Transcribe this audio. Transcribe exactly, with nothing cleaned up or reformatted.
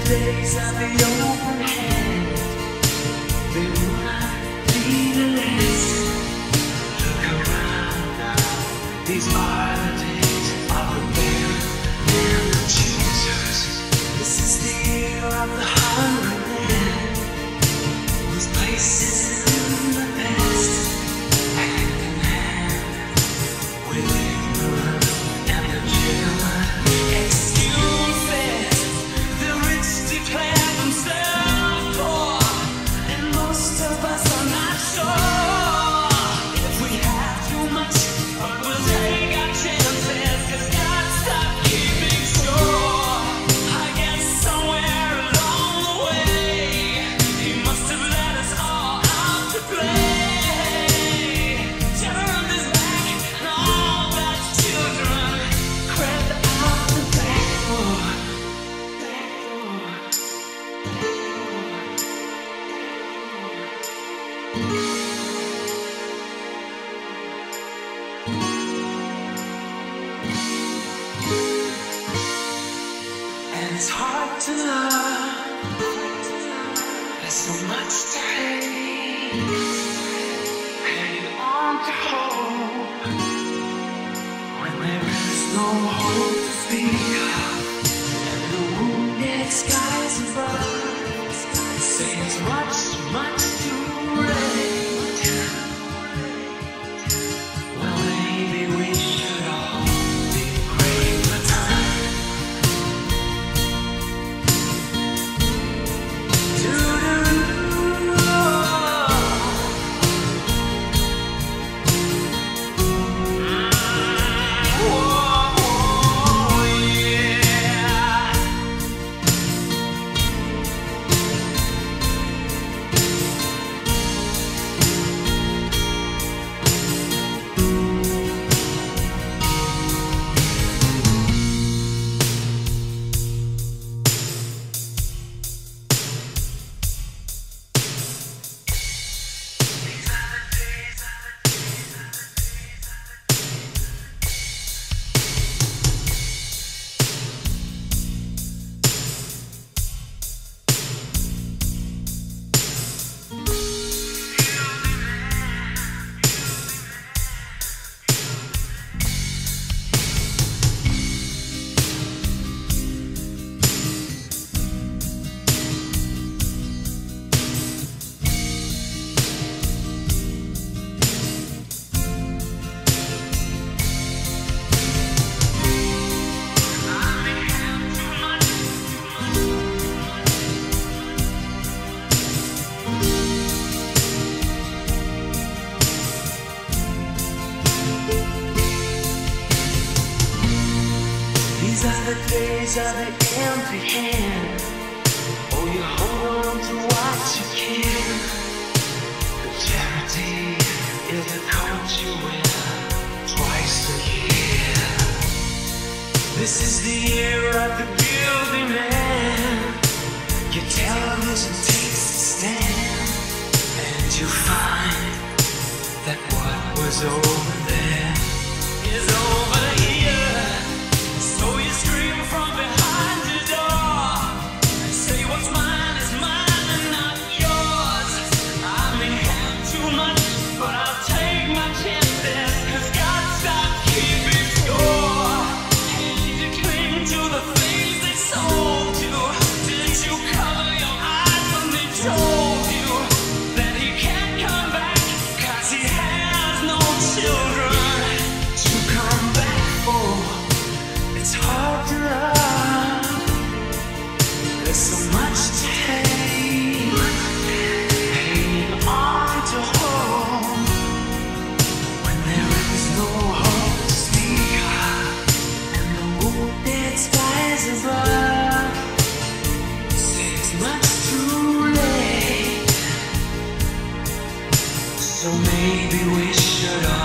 days of the open hand. They will not be the last. Look around now. These are the days of the man and of Jesus. This is the year of the hungry man, whose place is in the past, hand in hand with ignorance and the genuine excuses. The rich declare themselves poor, and most of us are not sure if we have too much, but we'll take our chances, 'cause God stopped keeping score. I guess somewhere along the way, He must have let us all out to play. Turned His back and all God's children crept out the back door. Back door. And it's hard to love. There's so much to hate. Hanging on to hope when there is no hope to speak of. And the wounded skies above say it's much, much too late. Well, maybe we should all be praying for time. These are the days of the empty hand. Oh, you hold on to what you can. The charity is the coat you wear twice a year. This is the year of the guilty man. Your television takes a stand, and you find that what was over there is over here. So you scream from behind your door and say what's mine is mine and not yours. I may have too much, but I'll take my chances, 'cause God stopped keeping score. Did you cling to the things they sold you? Did you cover your eyes when they told you that He can't come back, 'cause He has no children to come back for? It's hard to love. There's so much to hate. Hanging on to hope when there is no hope to speak of. And the wounded skies above say it's much too late. So maybe we should all